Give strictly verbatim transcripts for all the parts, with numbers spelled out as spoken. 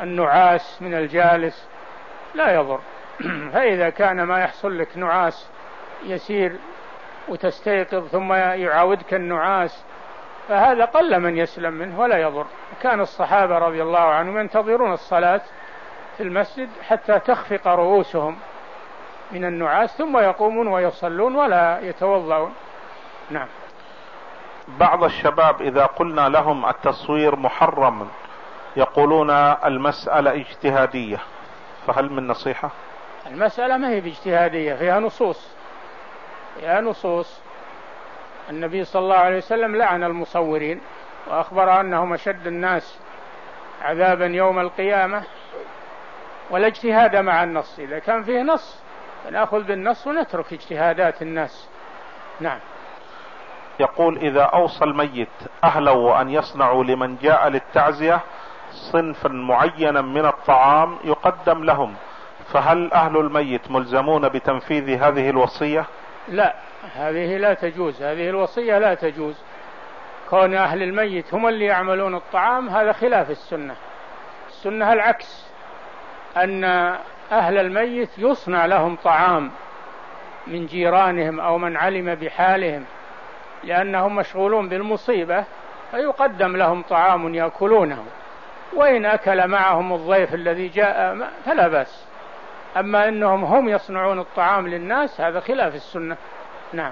النعاس من الجالس لا يضر. فإذا كان ما يحصل لك نعاس يسير وتستيقظ ثم يعاودك النعاس فهذا قل من يسلم منه ولا يضر. كان الصحابة رضي الله عنهم ينتظرون الصلاة في المسجد حتى تخفق رؤوسهم من النعاس ثم يقومون ويصلون ولا يتوضؤون. نعم. بعض الشباب إذا قلنا لهم التصوير محرم يقولون المسألة اجتهادية، فهل من نصيحة؟ المسألة ما هي باجتهادية، فيها نصوص فيها نصوص النبي صلى الله عليه وسلم لعن المصورين وأخبر أنهم أشد الناس عذابا يوم القيامة، ولا اجتهاد مع النص. إذا كان فيه نص فنأخذ بالنص ونترك اجتهادات الناس. نعم. يقول إذا أوصى الميت أهله أن يصنعوا لمن جاء للتعزية صنفا معينا من الطعام يقدم لهم، فهل أهل الميت ملزمون بتنفيذ هذه الوصية؟ لا، هذه لا تجوز، هذه الوصية لا تجوز. كون أهل الميت هم اللي يعملون الطعام هذا خلاف السنة. السنة العكس، أن أهل الميت يصنع لهم طعام من جيرانهم أو من علم بحالهم لأنهم مشغولون بالمصيبة، فيقدم لهم طعام يأكلونه، وإن أكل معهم الضيف الذي جاء فلا بأس. أما أنهم هم يصنعون الطعام للناس هذا خلاف السنة. نعم.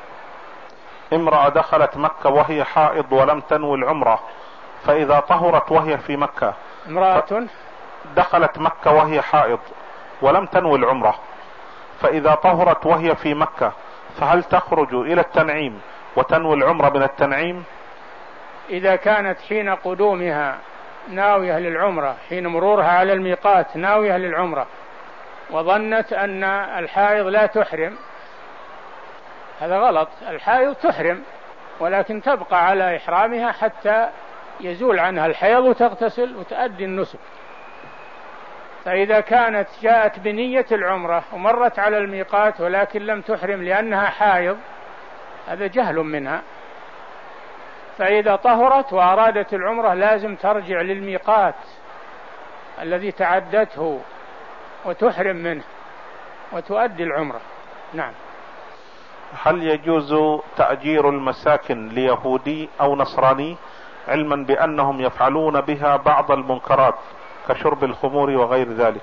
امرأة دخلت مكة وهي حائض ولم تنوي العمرة، فإذا طهرت وهي في مكة. امرأة دخلت مكة وهي حائض ولم تنوي العمرة، فإذا طهرت وهي في مكة فهل تخرج إلى التنعيم وتنوي العمرة من التنعيم؟ إذا كانت حين قدومها ناوية للعمرة، حين مرورها على الميقات ناوية للعمرة، وظنت أن الحائض لا تحرم، هذا غلط. الحائض تحرم ولكن تبقى على إحرامها حتى يزول عنها الحيض وتغتسل وتؤدي النسك. فإذا كانت جاءت بنية العمرة ومرت على الميقات ولكن لم تحرم لأنها حائض هذا جهل منها. فإذا طهرت وأرادت العمرة لازم ترجع للميقات الذي تعدته وتحرم منه وتؤدي العمرة. نعم. هل يجوز تأجير المساكن ليهودي أو نصراني علما بأنهم يفعلون بها بعض المنكرات كشرب الخمور وغير ذلك؟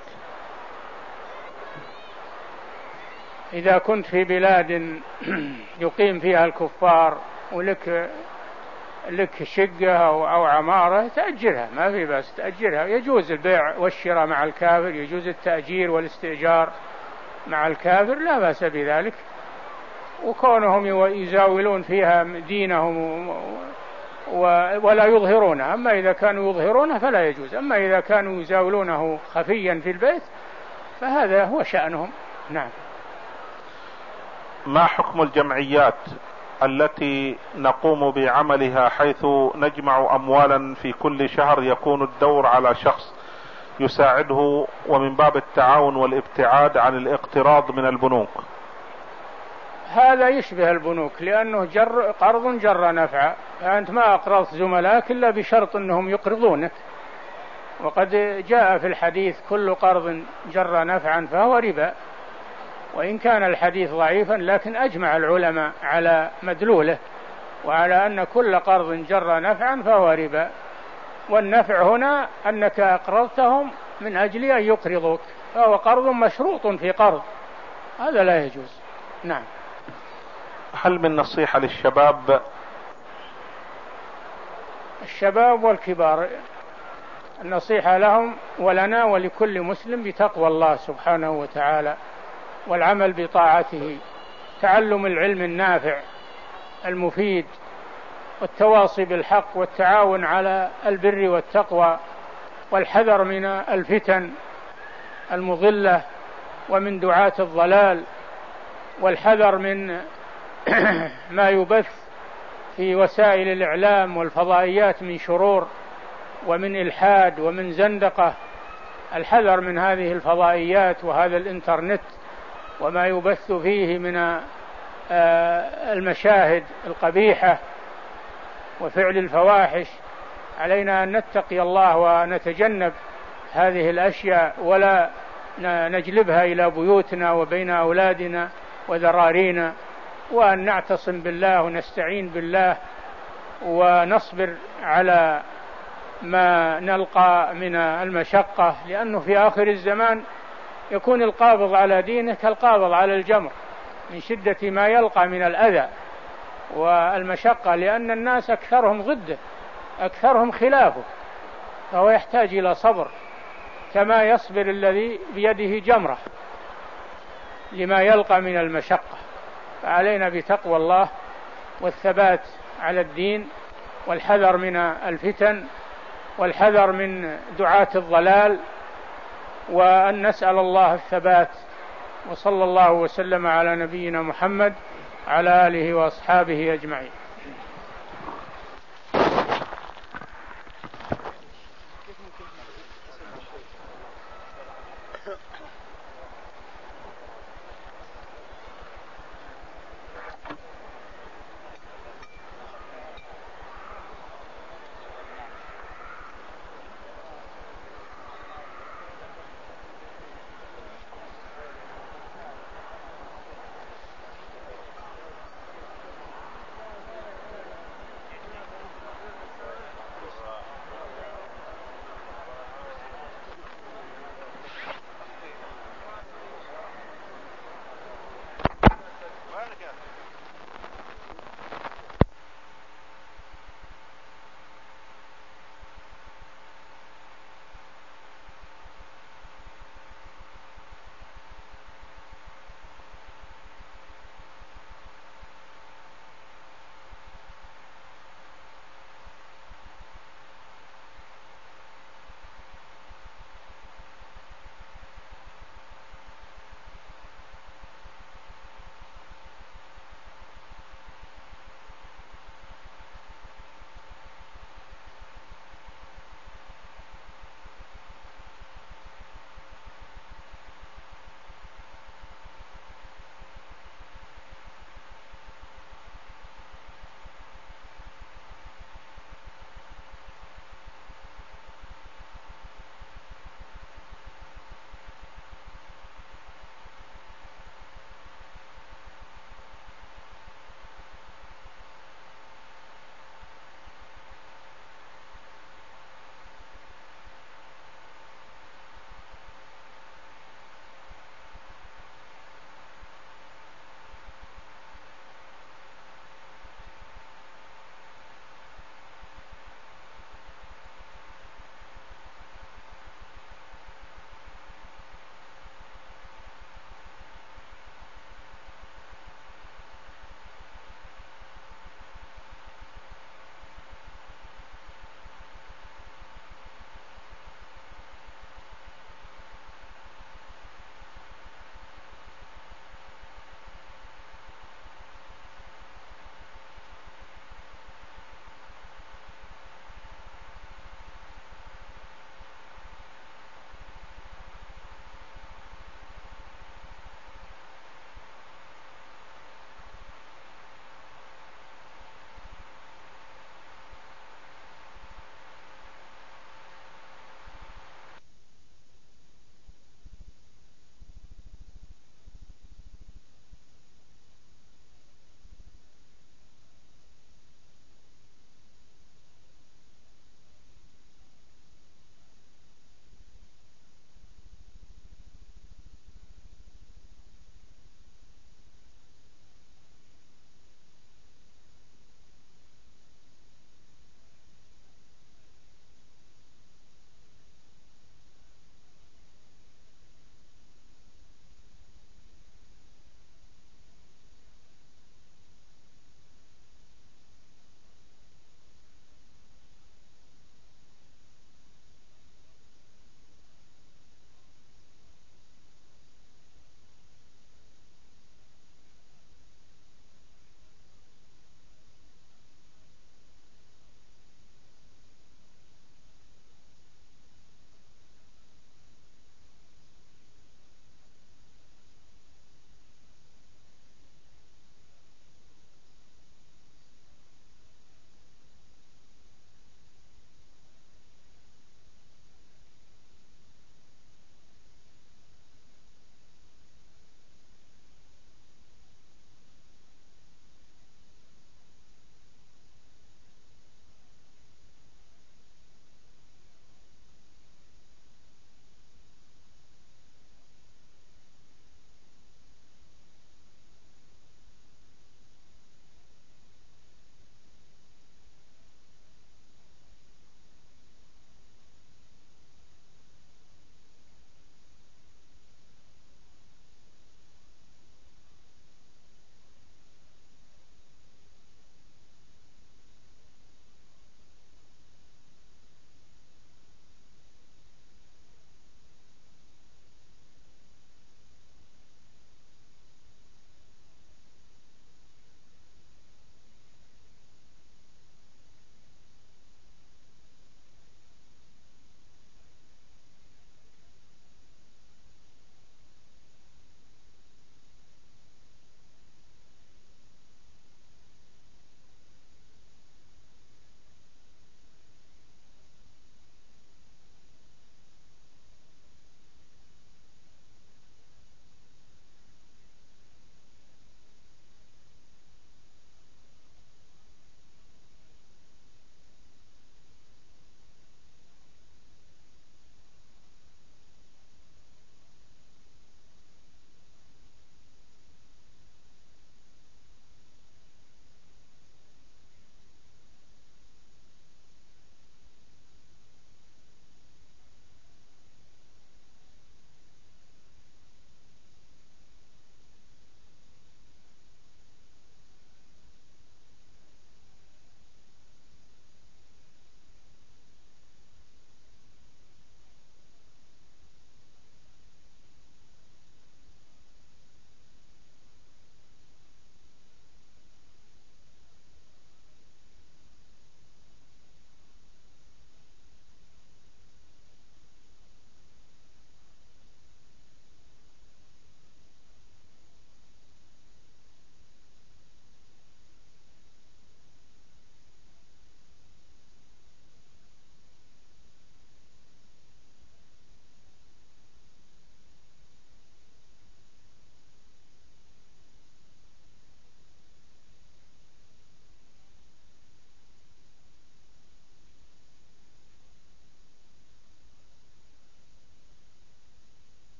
إذا كنت في بلاد يقيم فيها الكفار ولك لك شقة أو عمارة تأجرها، ما في بس تأجرها. يجوز البيع والشراء مع الكافر، يجوز التأجير والاستئجار مع الكافر، لا بأس بذلك. وكونهم يزاولون فيها دينهم ولا يظهرونه، أما إذا كانوا يظهرونه فلا يجوز. أما إذا كانوا يزاولونه خفيا في البيت فهذا هو شأنهم. نعم. ما حكم الجمعيات التي نقوم بعملها حيث نجمع أموالا في كل شهر يكون الدور على شخص يساعده ومن باب التعاون والابتعاد عن الاقتراض من البنوك؟ هذا يشبه البنوك لأنه جر قرض جر نفع، فأنت ما أقرضت زملائك إلا بشرط أنهم يقرضونك، وقد جاء في الحديث كل قرض جر نفعا فهو ربا، وإن كان الحديث ضعيفا لكن أجمع العلماء على مدلوله وعلى أن كل قرض جر نفعا فهو ربا. والنفع هنا أنك أقرضتهم من أجل أن يقرضوك، فهو قرض مشروط في قرض، هذا لا يجوز. نعم. هل من نصيحة للشباب؟ الشباب والكبار النصيحة لهم ولنا ولكل مسلم بتقوى الله سبحانه وتعالى والعمل بطاعته، تعلم العلم النافع المفيد، والتواصي بالحق، والتعاون على البر والتقوى، والحذر من الفتن المضلة ومن دعاة الضلال، والحذر من ما يبث في وسائل الإعلام والفضائيات من شرور ومن إلحاد ومن زندقة. الحذر من هذه الفضائيات وهذا الإنترنت وما يبث فيه من المشاهد القبيحة وفعل الفواحش. علينا أن نتقي الله ونتجنب هذه الأشياء ولا نجلبها إلى بيوتنا وبين أولادنا وذرارينا، وأن نعتصم بالله ونستعين بالله ونصبر على ما نلقى من المشقة، لأنه في آخر الزمان يكون القابض على دينه كالقابض على الجمر من شدة ما يلقى من الأذى والمشقة، لأن الناس أكثرهم ضده، أكثرهم خلافه، فهو يحتاج إلى صبر كما يصبر الذي بيده جمرة لما يلقى من المشقة. فعلينا بتقوى الله والثبات على الدين والحذر من الفتن والحذر من دعاة الضلال، وأن نسأل الله الثبات. وصلى الله وسلم على نبينا محمد على آله وأصحابه أجمعين.